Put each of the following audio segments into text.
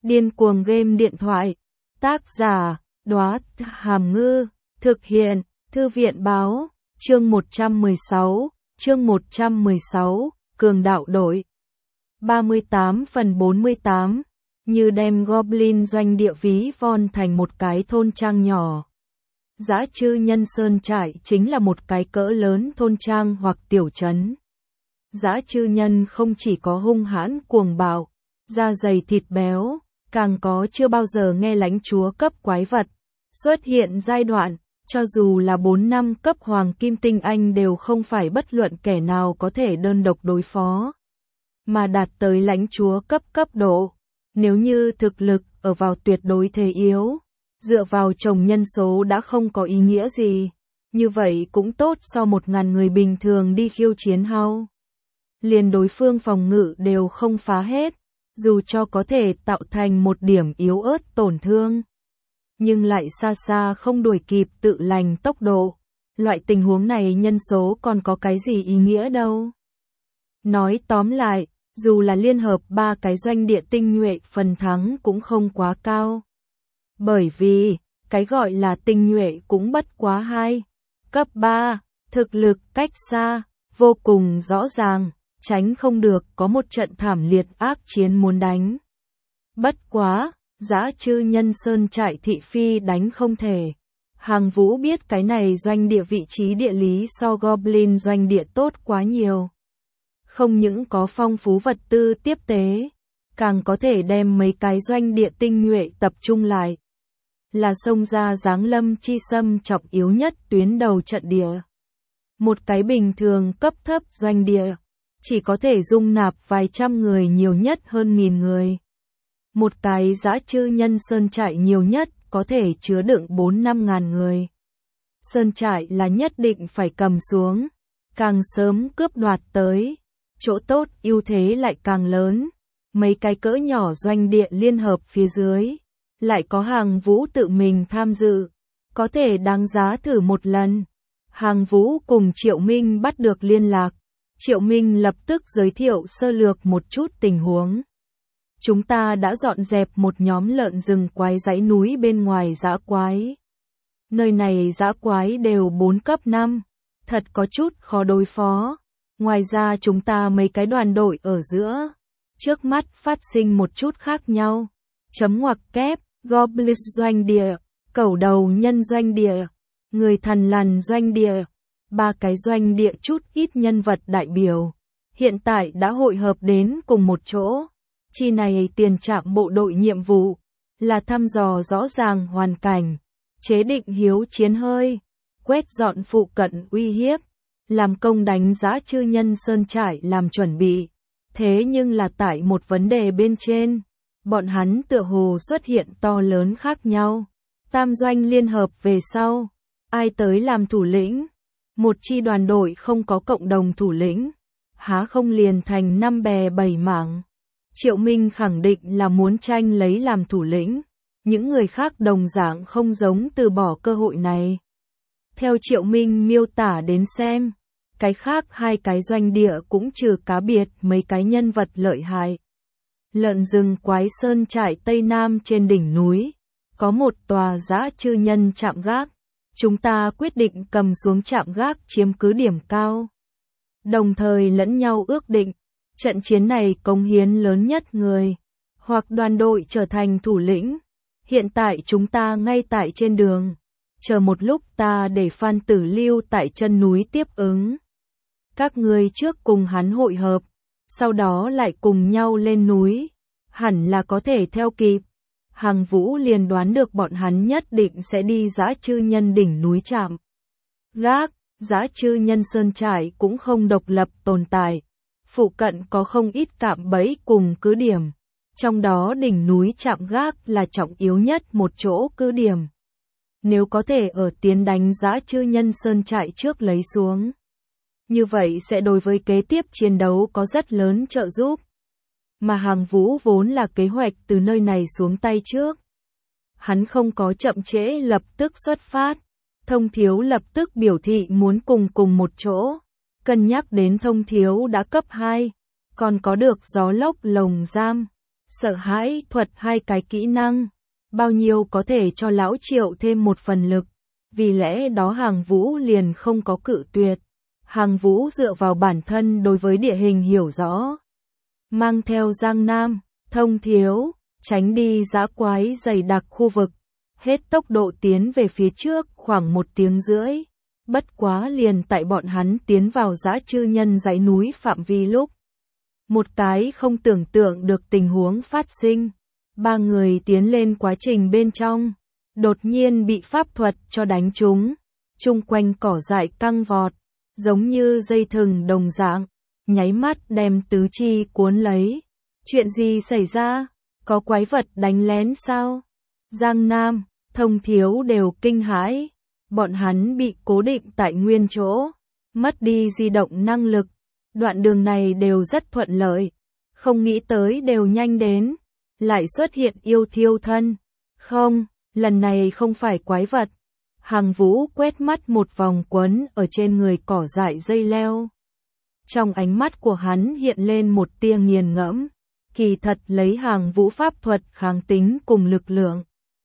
Điên cuồng game điện thoại. Tác giả, Đóa Hàm Ngư. Thực hiện, Thư viện báo. Chương 116, Cường đạo đội. 38/48. Như đem Goblin doanh địa ví von thành một cái thôn trang nhỏ. Dã Chư Nhân Sơn Trại chính là một cái cỡ lớn thôn trang hoặc tiểu trấn. Dã Chư Nhân không chỉ có hung hãn cuồng bạo, da dày thịt béo, càng có chưa bao giờ nghe lãnh chúa cấp quái vật xuất hiện giai đoạn, cho dù là 4 năm cấp hoàng kim tinh anh đều không phải bất luận kẻ nào có thể đơn độc đối phó, mà đạt tới lãnh chúa cấp độ. Nếu như thực lực ở vào tuyệt đối thế yếu, dựa vào chồng nhân số đã không có ý nghĩa gì, như vậy cũng tốt so 1000 người bình thường đi khiêu chiến hao. Liền đối phương phòng ngự đều không phá hết, dù cho có thể tạo thành một điểm yếu ớt tổn thương, nhưng lại xa xa không đuổi kịp tự lành tốc độ. Loại tình huống này nhân số còn có cái gì ý nghĩa đâu. Nói tóm lại, dù là liên hợp 3 cái doanh địa tinh nhuệ, phần thắng cũng không quá cao. Bởi vì, cái gọi là tinh nhuệ cũng bất quá 2, cấp 3, thực lực cách xa, vô cùng rõ ràng, tránh không được có một trận thảm liệt ác chiến muốn đánh. Bất quá, Dã Chư Nhân Sơn Trại thị phi đánh không thể. Hàng Vũ biết cái này doanh địa vị trí địa lý so Goblin doanh địa tốt quá nhiều. Không những có phong phú vật tư tiếp tế, càng có thể đem mấy cái doanh địa tinh nhuệ tập trung lại. Là xông ra giáng lâm chi xâm trọng yếu nhất tuyến đầu trận địa. Một cái bình thường cấp thấp doanh địa, chỉ có thể dung nạp vài trăm người, nhiều nhất hơn 1000 người. Một cái Dã Chư Nhân Sơn Trại nhiều nhất có thể chứa đựng 4-5 ngàn người. Sơn trại là nhất định phải cầm xuống, càng sớm cướp đoạt tới, chỗ tốt ưu thế lại càng lớn. Mấy cái cỡ nhỏ doanh địa liên hợp phía dưới, lại có Hàng Vũ tự mình tham dự, có thể đáng giá thử một lần. Hàng Vũ cùng Triệu Minh bắt được liên lạc. Triệu Minh lập tức giới thiệu sơ lược một chút tình huống. Chúng ta đã dọn dẹp một nhóm lợn rừng quái dãy núi bên ngoài dã quái. Nơi này dã quái đều 4 cấp 5, thật có chút khó đối phó. Ngoài ra chúng ta mấy cái đoàn đội ở giữa, trước mắt phát sinh một chút khác nhau. Chấm ngoặc kép, Goblin doanh địa, cẩu đầu nhân doanh địa, người thằn lằn doanh địa. 3 cái doanh địa chút ít nhân vật đại biểu, hiện tại đã hội hợp đến cùng một chỗ. Chi này tiền trạm bộ đội nhiệm vụ, là thăm dò rõ ràng hoàn cảnh, chế định hiếu chiến hơi, quét dọn phụ cận uy hiếp, làm công đánh Dã Chư Nhân Sơn Trại làm chuẩn bị. Thế nhưng là tại một vấn đề bên trên, bọn hắn tựa hồ xuất hiện to lớn khác nhau. Tam doanh liên hợp về sau, ai tới làm thủ lĩnh? Một chi đoàn đội không có cộng đồng thủ lĩnh, há không liền thành 5 bè 7 mảng. Triệu Minh khẳng định là muốn tranh lấy làm thủ lĩnh, những người khác đồng dạng không giống từ bỏ cơ hội này. Theo Triệu Minh miêu tả đến xem, cái khác 2 cái doanh địa cũng trừ cá biệt mấy cái nhân vật lợi hại. Lợn rừng quái sơn trại Tây Nam trên đỉnh núi, có một tòa Dã Chư Nhân trạm gác. Chúng ta quyết định cầm xuống trạm gác chiếm cứ điểm cao. Đồng thời lẫn nhau ước định, trận chiến này cống hiến lớn nhất người, hoặc đoàn đội trở thành thủ lĩnh. Hiện tại chúng ta ngay tại trên đường. Chờ một lúc ta để Phan Tử lưu tại chân núi tiếp ứng. Các ngươi trước cùng hắn hội hợp, sau đó lại cùng nhau lên núi. Hẳn là có thể theo kịp. Hàng Vũ liền đoán được bọn hắn nhất định sẽ đi Dã Chư Nhân đỉnh núi trạm gác. Dã Chư Nhân Sơn Trại cũng không độc lập tồn tại, phụ cận có không ít cạm bẫy cùng cứ điểm, trong đó đỉnh núi trạm gác là trọng yếu nhất một chỗ cứ điểm. Nếu có thể ở tiến đánh Dã Chư Nhân Sơn Trại trước lấy xuống, như vậy sẽ đối với kế tiếp chiến đấu có rất lớn trợ giúp. Mà Hàng Vũ vốn là kế hoạch từ nơi này xuống tay trước. Hắn không có chậm trễ lập tức xuất phát. Thông Thiếu lập tức biểu thị muốn cùng một chỗ. Cân nhắc đến Thông Thiếu đã cấp 2, còn có được gió lốc lồng giam. sợ hãi thuật 2 cái kỹ năng, bao nhiêu có thể cho lão Triệu thêm một phần lực, vì lẽ đó Hàng Vũ liền không có cự tuyệt. Hàng Vũ dựa vào bản thân đối với địa hình hiểu rõ, mang theo Giang Nam, Thông Thiếu, tránh đi dã quái dày đặc khu vực, hết tốc độ tiến về phía trước khoảng 1 tiếng rưỡi. Bất quá liền tại bọn hắn tiến vào dã chư nhân dãy núi phạm vi lúc, một cái không tưởng tượng được tình huống phát sinh. 3 người tiến lên quá trình bên trong, đột nhiên bị pháp thuật cho đánh trúng, chung quanh cỏ dại căng vọt, giống như dây thừng đồng dạng, nháy mắt đem tứ chi cuốn lấy. Chuyện gì xảy ra? Có quái vật đánh lén sao? Giang Nam, Thông Thiếu đều kinh hãi, bọn hắn bị cố định tại nguyên chỗ, mất đi di động năng lực. Đoạn đường này đều rất thuận lợi, không nghĩ tới đều nhanh đến, lại xuất hiện yêu thiêu thân. Không, lần này không phải quái vật. Hàng Vũ quét mắt một vòng quấn ở trên người cỏ dại dây leo. Trong ánh mắt của hắn hiện lên một tia nghiền ngẫm, kỳ thật lấy Hàng Vũ pháp thuật kháng tính cùng lực lượng,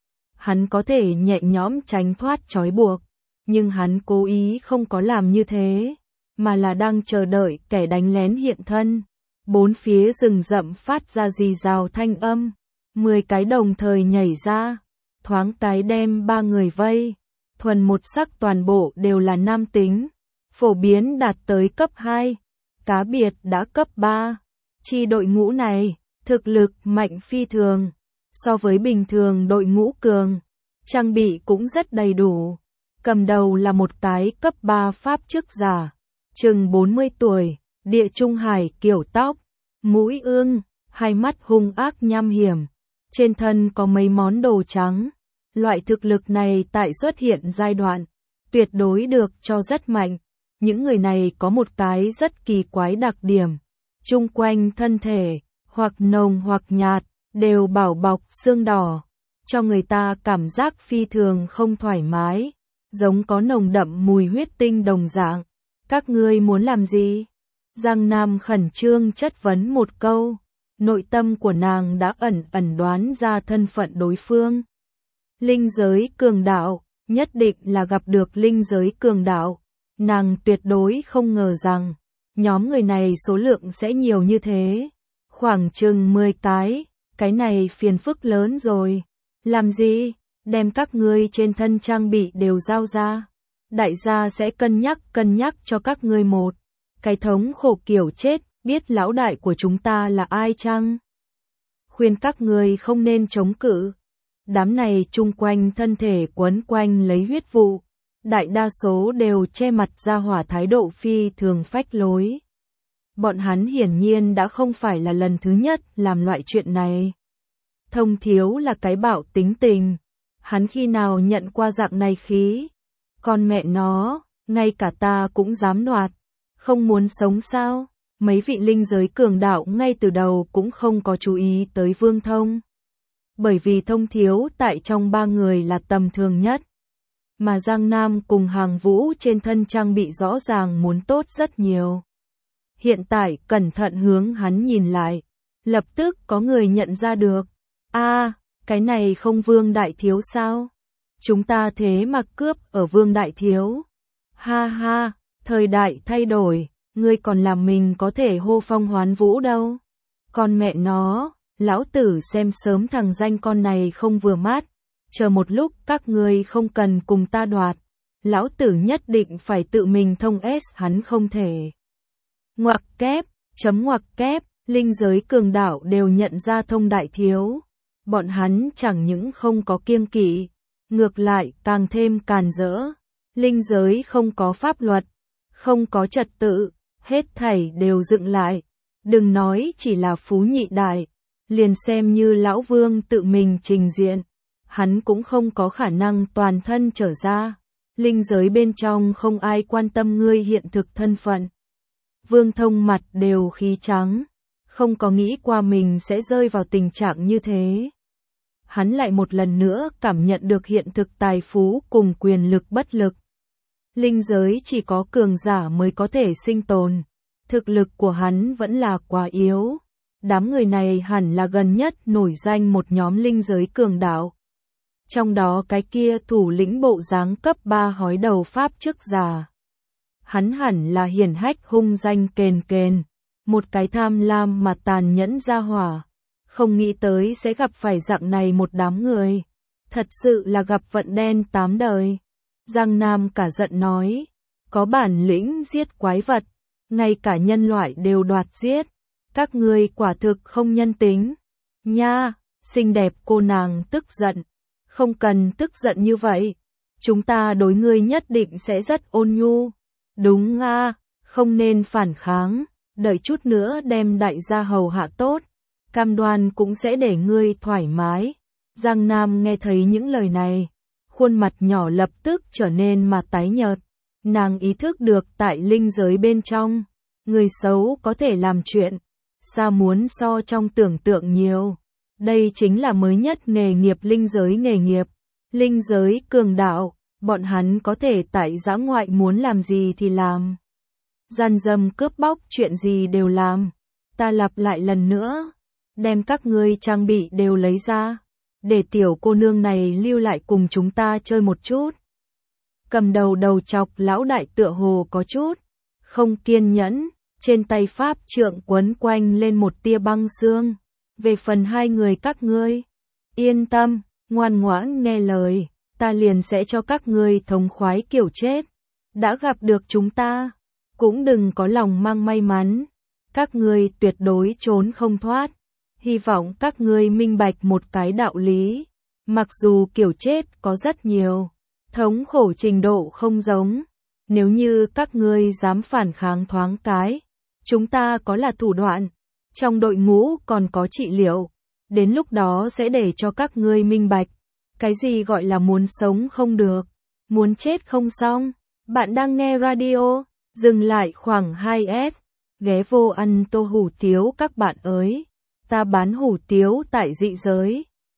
hắn có thể nhẹ nhõm tránh thoát trói buộc, nhưng hắn cố ý không có làm như thế, mà là đang chờ đợi kẻ đánh lén hiện thân. Bốn phía rừng rậm phát ra rì rào thanh âm, 10 cái đồng thời nhảy ra, thoáng cái đem 3 người vây, thuần một sắc toàn bộ đều là nam tính, phổ biến đạt tới cấp 2, cá biệt đã cấp 3. Chi đội ngũ này, thực lực mạnh phi thường, so với bình thường đội ngũ cường, trang bị cũng rất đầy đủ. Cầm đầu là một cái cấp 3 pháp chức giả, chừng 40 tuổi, địa trung hải kiểu tóc, mũi ương, hai mắt hung ác nham hiểm, trên thân có mấy món đồ trắng. Loại thực lực này tại xuất hiện giai đoạn, tuyệt đối được cho rất mạnh. Những người này có một cái rất kỳ quái đặc điểm, chung quanh thân thể, hoặc nồng hoặc nhạt, đều bảo bọc xương đỏ, cho người ta cảm giác phi thường không thoải mái, giống có nồng đậm mùi huyết tinh đồng dạng. Các ngươi muốn làm gì? Giang Nam khẩn trương chất vấn một câu, nội tâm của nàng đã ẩn ẩn đoán ra thân phận đối phương. Linh giới cường đạo, nhất định là gặp được linh giới cường đạo. Nàng tuyệt đối không ngờ rằng, nhóm người này số lượng sẽ nhiều như thế. Khoảng chừng 10 cái này phiền phức lớn rồi. Làm gì? Đem các ngươi trên thân trang bị đều giao ra. Đại gia sẽ cân nhắc cho các ngươi một cái thống khổ kiểu chết, biết lão đại của chúng ta là ai chăng? Khuyên các ngươi không nên chống cự. Đám này chung quanh thân thể quấn quanh lấy huyết vụ, đại đa số đều che mặt ra hỏa thái độ phi thường phách lối. Bọn hắn hiển nhiên đã không phải là lần thứ nhất làm loại chuyện này. Thông Thiếu là cái bạo tính tình, hắn khi nào nhận qua dạng này khí? Con mẹ nó, ngay cả ta cũng dám đoạt, không muốn sống sao? Mấy vị linh giới cường đạo ngay từ đầu cũng không có chú ý tới Vương Thông. Bởi vì Thông Thiếu tại trong 3 người là tầm thường nhất, mà Giang Nam cùng Hàng Vũ trên thân trang bị rõ ràng muốn tốt rất nhiều. Hiện tại cẩn thận hướng hắn nhìn lại, lập tức có người nhận ra được. Cái này không Vương Đại Thiếu sao? Chúng ta thế mà cướp ở Vương Đại Thiếu. Ha ha, thời đại thay đổi, ngươi còn làm mình có thể hô phong hoán vũ đâu. Con mẹ nó, lão tử xem sớm thằng danh con này không vừa mắt, chờ một lúc các ngươi không cần cùng ta đoạt, lão tử nhất định phải tự mình thông S hắn không thể. Ngoặc kép, linh giới cường đạo đều nhận ra Thông Đại Thiếu, bọn hắn chẳng những không có kiêng kỵ, ngược lại càng thêm càn rỡ. Linh giới không có pháp luật, không có trật tự, hết thảy đều dựng lại, đừng nói chỉ là Phú Nhị Đại, liền xem như lão Vương tự mình trình diện, hắn cũng không có khả năng toàn thân trở ra. Linh giới bên trong không ai quan tâm ngươi hiện thực thân phận. Vương Thông mặt đều khí trắng, không có nghĩ qua mình sẽ rơi vào tình trạng như thế. Hắn lại một lần nữa cảm nhận được hiện thực tài phú cùng quyền lực bất lực. Linh giới chỉ có cường giả mới có thể sinh tồn, thực lực của hắn vẫn là quá yếu. Đám người này hẳn là gần nhất nổi danh một nhóm linh giới cường đạo. Trong đó cái kia thủ lĩnh bộ dáng cấp 3 hói đầu pháp chức già. Hắn hẳn là hiển hách hung danh kền kền, một cái tham lam mà tàn nhẫn ra hỏa. Không nghĩ tới sẽ gặp phải dạng này một đám người. Thật sự là gặp vận đen tám đời. Giang Nam cả giận nói, có bản lĩnh giết quái vật, ngay cả nhân loại đều đoạt giết. Các ngươi quả thực không nhân tính. Nha, xinh đẹp cô nàng tức giận. Không cần tức giận như vậy. Chúng ta đối ngươi nhất định sẽ rất ôn nhu. Đúng a, không nên phản kháng. Đợi chút nữa đem đại gia hầu hạ tốt. Cam đoan cũng sẽ để ngươi thoải mái. Giang Nam nghe thấy những lời này. Khuôn mặt nhỏ lập tức trở nên mà tái nhợt. Nàng ý thức được tại linh giới bên trong. Người xấu có thể làm chuyện. Xa muốn so trong tưởng tượng nhiều. Đây chính là mới nhất nghề nghiệp linh giới nghề nghiệp. Linh giới cường đạo, bọn hắn có thể tại dã ngoại muốn làm gì thì làm. Gian dâm cướp bóc chuyện gì đều làm. Ta lặp lại lần nữa. Đem các ngươi trang bị đều lấy ra. Để tiểu cô nương này lưu lại cùng chúng ta chơi một chút. Cầm đầu đầu chọc lão đại tựa hồ có chút. Không kiên nhẫn. Trên tay pháp trượng quấn quanh lên một tia băng xương. Về phần hai người các ngươi, yên tâm, ngoan ngoãn nghe lời, ta liền sẽ cho các ngươi thống khoái kiểu chết. Đã gặp được chúng ta, cũng đừng có lòng mang may mắn. Các ngươi tuyệt đối trốn không thoát. Hy vọng các ngươi minh bạch một cái đạo lý. Mặc dù kiểu chết có rất nhiều, thống khổ trình độ không giống. Nếu như các ngươi dám phản kháng thoáng cái, chúng ta có là thủ đoạn. Trong đội ngũ còn có trị liệu. Đến lúc đó sẽ để cho các ngươi minh bạch. Cái gì gọi là muốn sống không được, muốn chết không xong. Bạn đang nghe radio, dừng lại khoảng 2S. Ghé vô ăn tô hủ tiếu các bạn ơi. Ta bán hủ tiếu tại dị giới.